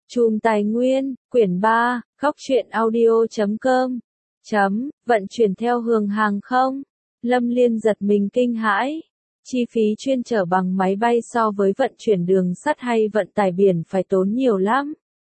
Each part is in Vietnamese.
Chùm Tài Nguyên, quyển 3, Góc truyện audio.com. Vận chuyển theo hướng hàng không. Lâm Liên giật mình kinh hãi. Chi phí chuyên chở bằng máy bay so với vận chuyển đường sắt hay vận tải biển phải tốn nhiều lắm.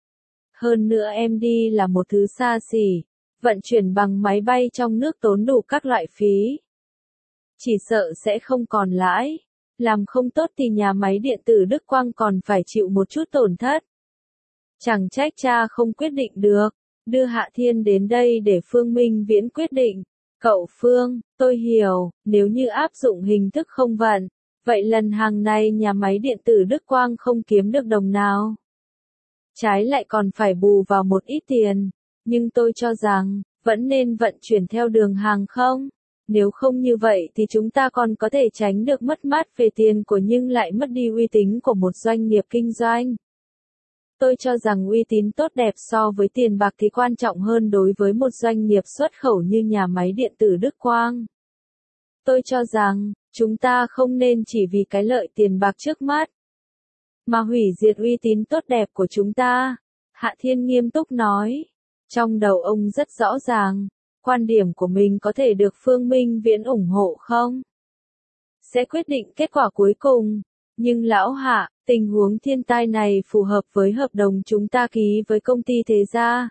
Hơn nữa em đi là một thứ xa xỉ, vận chuyển bằng máy bay trong nước tốn đủ các loại phí. Chỉ sợ sẽ không còn lãi. Làm không tốt thì nhà máy điện tử Đức Quang còn phải chịu một chút tổn thất. Chẳng trách cha không quyết định được, đưa Hạ Thiên đến đây để Phương Minh Viễn quyết định. Cậu Phương, tôi hiểu, nếu như áp dụng hình thức không vận, vậy lần hàng này nhà máy điện tử Đức Quang không kiếm được đồng nào. Trái lại còn phải bù vào một ít tiền, nhưng tôi cho rằng, vẫn nên vận chuyển theo đường hàng không. Nếu không như vậy thì chúng ta còn có thể tránh được mất mát về tiền của nhưng lại mất đi uy tín của một doanh nghiệp kinh doanh. Tôi cho rằng uy tín tốt đẹp so với tiền bạc thì quan trọng hơn đối với một doanh nghiệp xuất khẩu như nhà máy điện tử Đức Quang. Tôi cho rằng, chúng ta không nên chỉ vì cái lợi tiền bạc trước mắt, mà hủy diệt uy tín tốt đẹp của chúng ta. Hạ Thiên nghiêm túc nói. Trong đầu ông rất rõ ràng, quan điểm của mình có thể được Phương Minh Viễn ủng hộ không? Sẽ quyết định kết quả cuối cùng. Nhưng lão Hạ, tình huống thiên tai này phù hợp với hợp đồng chúng ta ký với công ty Thế Gia.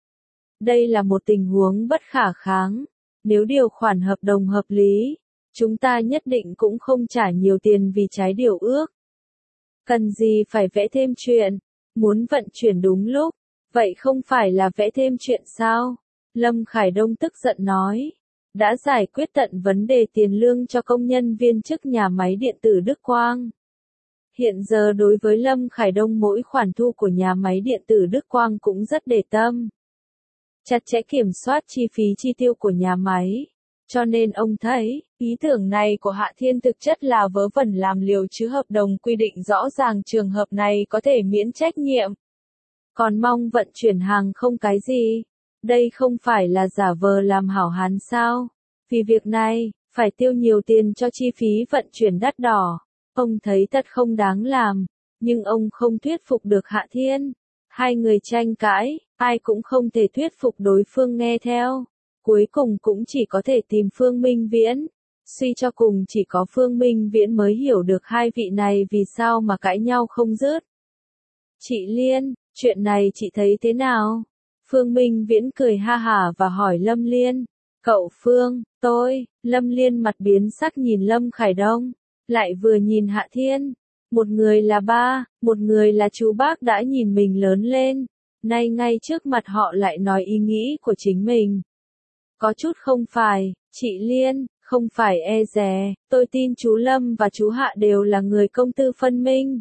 Đây là một tình huống bất khả kháng. Nếu điều khoản hợp đồng hợp lý, chúng ta nhất định cũng không trả nhiều tiền vì trái điều ước. Cần gì phải vẽ thêm chuyện, muốn vận chuyển đúng lúc, vậy không phải là vẽ thêm chuyện sao? Lâm Khải Đông tức giận nói. Đã giải quyết tận vấn đề tiền lương cho công nhân viên chức nhà máy điện tử Đức Quang. Hiện giờ đối với Lâm Khải Đông mỗi khoản thu của nhà máy điện tử Đức Quang cũng rất để tâm. Chặt chẽ kiểm soát chi phí chi tiêu của nhà máy. Cho nên ông thấy, ý tưởng này của Hạ Thiên thực chất là vớ vẩn làm liều chứ hợp đồng quy định rõ ràng trường hợp này có thể miễn trách nhiệm. Còn mong vận chuyển hàng không cái gì? Đây không phải là giả vờ làm hảo hán sao? Vì việc này, phải tiêu nhiều tiền cho chi phí vận chuyển đắt đỏ. Ông thấy thật không đáng làm, nhưng ông không thuyết phục được Hạ Thiên. Hai người tranh cãi, ai cũng không thể thuyết phục đối phương nghe theo. Cuối cùng cũng chỉ có thể tìm Phương Minh Viễn. Suy cho cùng chỉ có Phương Minh Viễn mới hiểu được hai vị này vì sao mà cãi nhau không dứt. Chị Liên, chuyện này chị thấy thế nào? Phương Minh Viễn cười ha hả và hỏi Lâm Liên. Cậu Phương, Lâm Liên mặt biến sắc nhìn Lâm Khải Đông, lại vừa nhìn Hạ Thiên. Một người là ba, một người là chú bác đã nhìn mình lớn lên, nay ngay trước mặt họ lại nói ý nghĩ của chính mình. Có chút không phải, chị Liên, không phải e dè, tôi tin chú Lâm và chú Hạ đều là người công tư phân minh.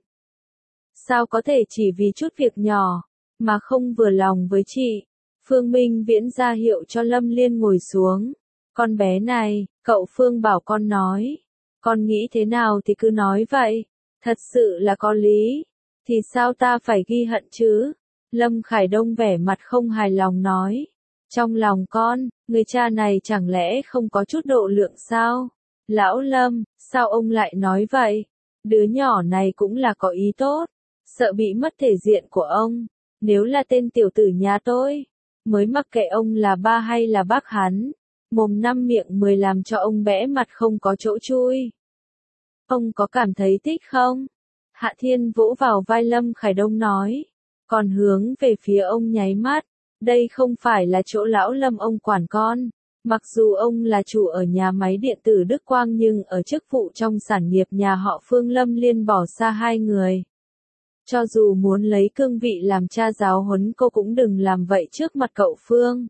Sao có thể chỉ vì chút việc nhỏ, mà không vừa lòng với chị? Phương Minh Viễn ra hiệu cho Lâm Liên ngồi xuống. Con bé này, cậu Phương bảo con nói. Con nghĩ thế nào thì cứ nói vậy. Thật sự là có lý. Thì sao ta phải ghi hận chứ? Lâm Khải Đông vẻ mặt không hài lòng nói. Trong lòng con, người cha này chẳng lẽ không có chút độ lượng sao? Lão Lâm, sao ông lại nói vậy? Đứa nhỏ này cũng là có ý tốt. Sợ bị mất thể diện của ông. Nếu là tên tiểu tử nhà tôi, mới mặc kệ ông là ba hay là bác hắn. Mồm năm miệng 10 làm cho ông bẽ mặt không có chỗ chui. Ông có cảm thấy thích không? Hạ Thiên vỗ vào vai Lâm Khải Đông nói. Còn hướng về phía ông nháy mắt. Đây không phải là chỗ lão Lâm ông quản con. Mặc dù ông là chủ ở nhà máy điện tử Đức Quang nhưng ở chức vụ trong sản nghiệp nhà họ Phương Lâm Liên bỏ xa hai người. Cho dù muốn lấy cương vị làm cha giáo huấn cô cũng đừng làm vậy trước mặt cậu Phương.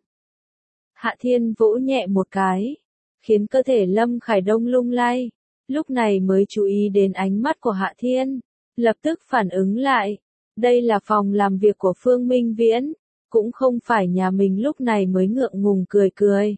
Hạ Thiên vỗ nhẹ một cái, khiến cơ thể Lâm Khải Đông lung lay. Lúc này mới chú ý đến ánh mắt của Hạ Thiên, lập tức phản ứng lại. Đây là phòng làm việc của Phương Minh Viễn, cũng không phải nhà mình. Lúc này mới ngượng ngùng cười cười.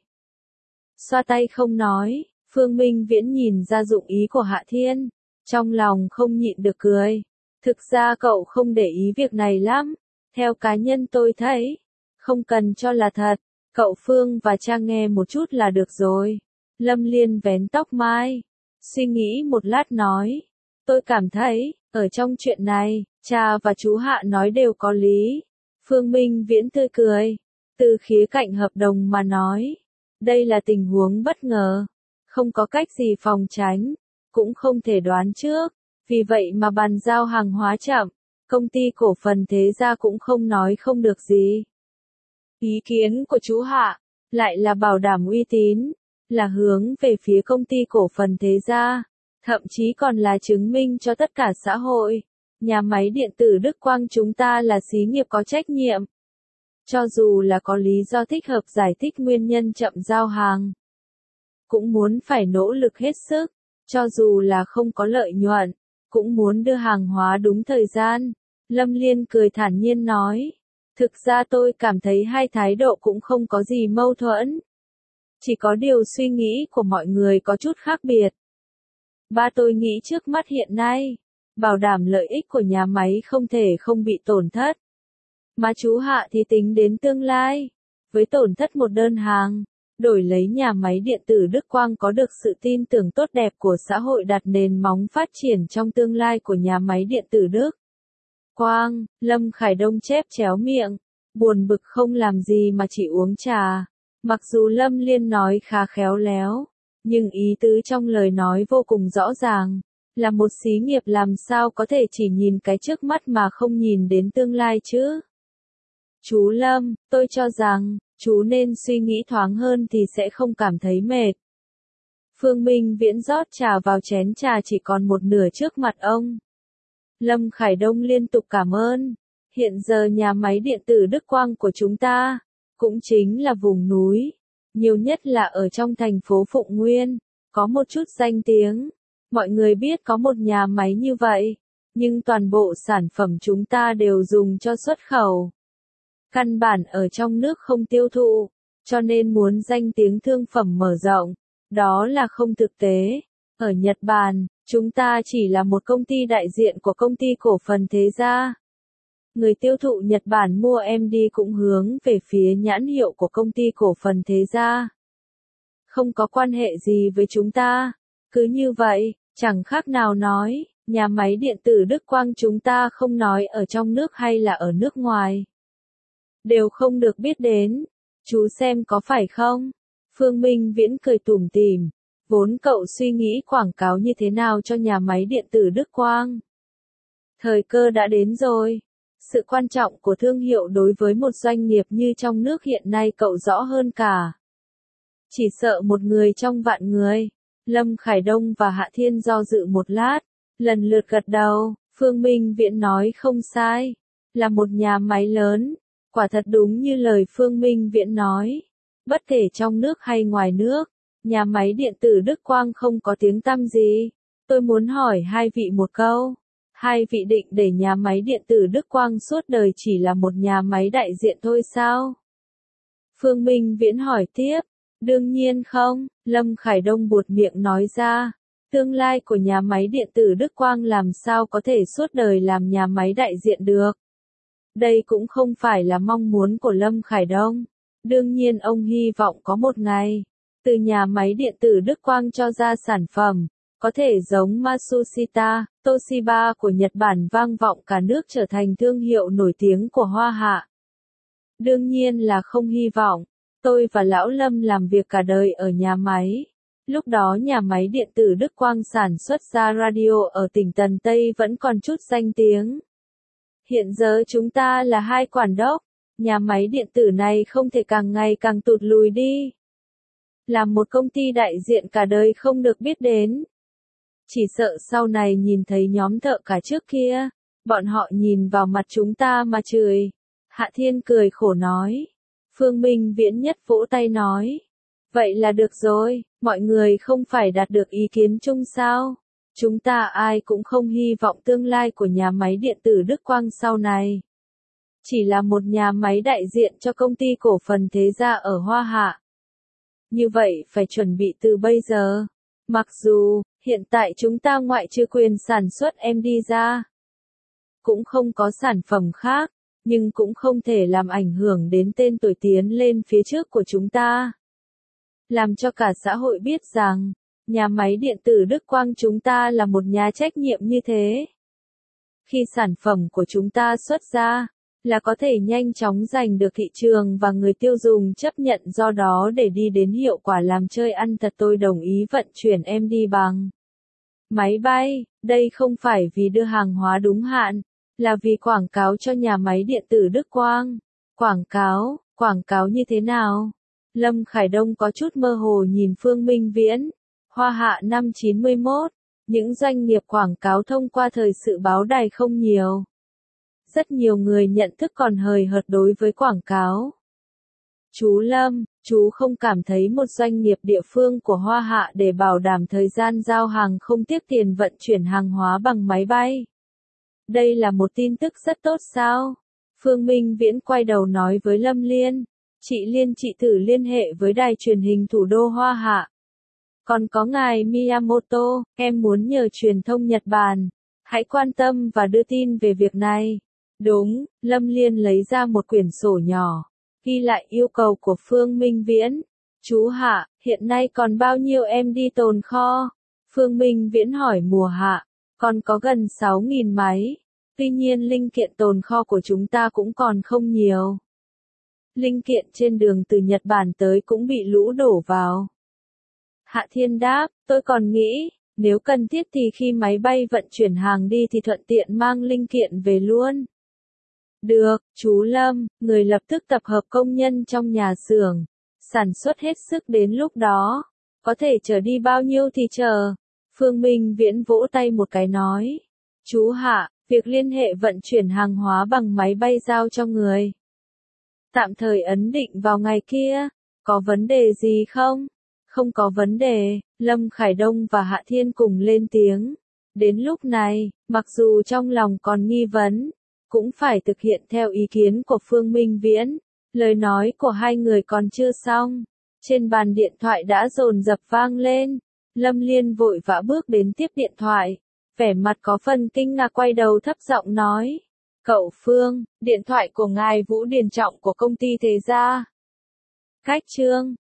Xoa tay không nói, Phương Minh Viễn nhìn ra dụng ý của Hạ Thiên, trong lòng không nhịn được cười. Thực ra cậu không để ý việc này lắm, theo cá nhân tôi thấy, không cần cho là thật, cậu Phương và cha nghe một chút là được rồi. Lâm Liên vén tóc mai, suy nghĩ một lát nói, Tôi cảm thấy, ở trong chuyện này, cha và chú Hạ nói đều có lý. Phương Minh Viễn tươi cười. Từ khía cạnh hợp đồng mà nói, đây là tình huống bất ngờ. Không có cách gì phòng tránh, cũng không thể đoán trước. Vì vậy mà bàn giao hàng hóa chậm, công ty cổ phần Thế Gia cũng không nói không được gì. Ý kiến của chú Hạ, lại là bảo đảm uy tín, là hướng về phía công ty cổ phần Thế Gia, thậm chí còn là chứng minh cho tất cả xã hội. Nhà máy điện tử Đức Quang chúng ta là xí nghiệp có trách nhiệm. Cho dù là có lý do thích hợp giải thích nguyên nhân chậm giao hàng, cũng muốn phải nỗ lực hết sức, cho dù là không có lợi nhuận, cũng muốn đưa hàng hóa đúng thời gian. Lâm Liên cười thản nhiên nói, thực ra tôi cảm thấy hai thái độ cũng không có gì mâu thuẫn. Chỉ có điều suy nghĩ của mọi người có chút khác biệt. Ba tôi nghĩ trước mắt hiện nay, bảo đảm lợi ích của nhà máy không thể không bị tổn thất. Mà chú Hạ thì tính đến tương lai, với tổn thất một đơn hàng, đổi lấy nhà máy điện tử Đức Quang có được sự tin tưởng tốt đẹp của xã hội đặt nền móng phát triển trong tương lai của nhà máy điện tử Đức Quang. Lâm Khải Đông chép chéo miệng, buồn bực không làm gì mà chỉ uống trà. Mặc dù Lâm Liên nói khá khéo léo, nhưng ý tứ trong lời nói vô cùng rõ ràng, là một xí nghiệp làm sao có thể chỉ nhìn cái trước mắt mà không nhìn đến tương lai chứ. Chú Lâm, tôi cho rằng, chú nên suy nghĩ thoáng hơn thì sẽ không cảm thấy mệt. Phương Minh Viễn rót trà vào chén trà chỉ còn một nửa trước mặt ông. Lâm Khải Đông liên tục cảm ơn. Hiện giờ nhà máy điện tử Đức Quang của chúng ta, cũng chính là vùng núi, nhiều nhất là ở trong thành phố Phụng Nguyên, có một chút danh tiếng. Mọi người biết có một nhà máy như vậy, nhưng toàn bộ sản phẩm chúng ta đều dùng cho xuất khẩu. Căn bản ở trong nước không tiêu thụ, cho nên muốn danh tiếng thương phẩm mở rộng, đó là không thực tế. Ở Nhật Bản, chúng ta chỉ là một công ty đại diện của công ty cổ phần Thế Gia. Người tiêu thụ Nhật Bản mua MD cũng hướng về phía nhãn hiệu của công ty cổ phần Thế Gia. Không có quan hệ gì với chúng ta. Cứ như vậy, chẳng khác nào nói, nhà máy điện tử Đức Quang chúng ta không nói ở trong nước hay là ở nước ngoài, đều không được biết đến. Chú xem có phải không? Phương Minh Viễn cười tủm tỉm. Vốn cậu suy nghĩ quảng cáo như thế nào cho nhà máy điện tử Đức Quang. Thời cơ đã đến rồi. Sự quan trọng của thương hiệu đối với một doanh nghiệp như trong nước hiện nay cậu rõ hơn cả. Chỉ sợ một người trong vạn người. Lâm Khải Đông và Hạ Thiên do dự một lát, lần lượt gật đầu. Phương Minh Viễn nói không sai, là một nhà máy lớn. Quả thật đúng như lời Phương Minh Viễn nói. Bất kể trong nước hay ngoài nước, nhà máy điện tử Đức Quang không có tiếng tăm gì. Tôi muốn hỏi hai vị một câu. Hai vị định để nhà máy điện tử Đức Quang suốt đời chỉ là một nhà máy đại diện thôi sao? Phương Minh Viễn hỏi tiếp. Đương nhiên không, Lâm Khải Đông buột miệng nói ra. Tương lai của nhà máy điện tử Đức Quang làm sao có thể suốt đời làm nhà máy đại diện được. Đây cũng không phải là mong muốn của Lâm Khải Đông. Đương nhiên ông hy vọng có một ngày, từ nhà máy điện tử Đức Quang cho ra sản phẩm, có thể giống Matsushita, Toshiba của Nhật Bản vang vọng cả nước trở thành thương hiệu nổi tiếng của Hoa Hạ. Đương nhiên là không hy vọng. Tôi và Lão Lâm làm việc cả đời ở nhà máy. Lúc đó nhà máy điện tử Đức Quang sản xuất ra radio ở tỉnh Tần Tây vẫn còn chút danh tiếng. Hiện giờ chúng ta là hai quản đốc, nhà máy điện tử này không thể càng ngày càng tụt lùi đi. Làm một công ty đại diện cả đời không được biết đến. Chỉ sợ sau này nhìn thấy nhóm thợ cả trước kia, bọn họ nhìn vào mặt chúng ta mà chửi. Hạ Thiên cười khổ nói. Phương Minh Viễn nhất vỗ tay nói. Vậy là được rồi, mọi người không phải đạt được ý kiến chung sao? Chúng ta ai cũng không hy vọng tương lai của nhà máy điện tử Đức Quang sau này chỉ là một nhà máy đại diện cho công ty cổ phần Thế Gia ở Hoa Hạ. Như vậy phải chuẩn bị từ bây giờ. Mặc dù, hiện tại chúng ta ngoại trừ quyền sản xuất MD ra, cũng không có sản phẩm khác, nhưng cũng không thể làm ảnh hưởng đến tên tuổi tiến lên phía trước của chúng ta. Làm cho cả xã hội biết rằng, nhà máy điện tử Đức Quang chúng ta là một nhà trách nhiệm như thế. Khi sản phẩm của chúng ta xuất ra, là có thể nhanh chóng giành được thị trường và người tiêu dùng chấp nhận, do đó để đi đến hiệu quả làm chơi ăn thật tôi đồng ý vận chuyển em đi bằng máy bay, đây không phải vì đưa hàng hóa đúng hạn, là vì quảng cáo cho nhà máy điện tử Đức Quang. Quảng cáo như thế nào? Lâm Khải Đông có chút mơ hồ nhìn Phương Minh Viễn. Hoa Hạ năm 91, những doanh nghiệp quảng cáo thông qua thời sự báo đài không nhiều. Rất nhiều người nhận thức còn hời hợt đối với quảng cáo. Chú Lâm, chú không cảm thấy một doanh nghiệp địa phương của Hoa Hạ để bảo đảm thời gian giao hàng không tiếc tiền vận chuyển hàng hóa bằng máy bay? Đây là một tin tức rất tốt sao? Phương Minh Viễn quay đầu nói với Lâm Liên. Chị thử liên hệ với đài truyền hình thủ đô Hoa Hạ. Còn có ngài Miyamoto, em muốn nhờ truyền thông Nhật Bản. Hãy quan tâm và đưa tin về việc này. Đúng, Lâm Liên lấy ra một quyển sổ nhỏ, ghi lại yêu cầu của Phương Minh Viễn. Chú Hạ, hiện nay còn bao nhiêu em đi tồn kho? Phương Minh Viễn hỏi Mùa Hạ. Còn có gần 6.000 máy. Tuy nhiên linh kiện tồn kho của chúng ta cũng còn không nhiều. Linh kiện trên đường từ Nhật Bản tới cũng bị lũ đổ vào. Hạ Thiên đáp, tôi còn nghĩ, nếu cần thiết thì khi máy bay vận chuyển hàng đi thì thuận tiện mang linh kiện về luôn. Được, chú Lâm, người lập tức tập hợp công nhân trong nhà xưởng, sản xuất hết sức đến lúc đó. Có thể chờ đi bao nhiêu thì chờ. Phương Minh Viễn vỗ tay một cái nói. Chú Hạ, việc liên hệ vận chuyển hàng hóa bằng máy bay giao cho người. Tạm thời ấn định vào ngày kia, có vấn đề gì không? Không có vấn đề, Lâm Khải Đông và Hạ Thiên cùng lên tiếng. Đến lúc này, mặc dù trong lòng còn nghi vấn, cũng phải thực hiện theo ý kiến của Phương Minh Viễn. Lời nói của hai người còn chưa xong. Trên bàn điện thoại đã dồn dập vang lên. Lâm Liên vội vã bước đến tiếp điện thoại. Vẻ mặt có phần kinh ngạc quay đầu thấp giọng nói. Cậu Phương, điện thoại của ngài Vũ Điền Trọng của công ty Thế Gia. Cách chương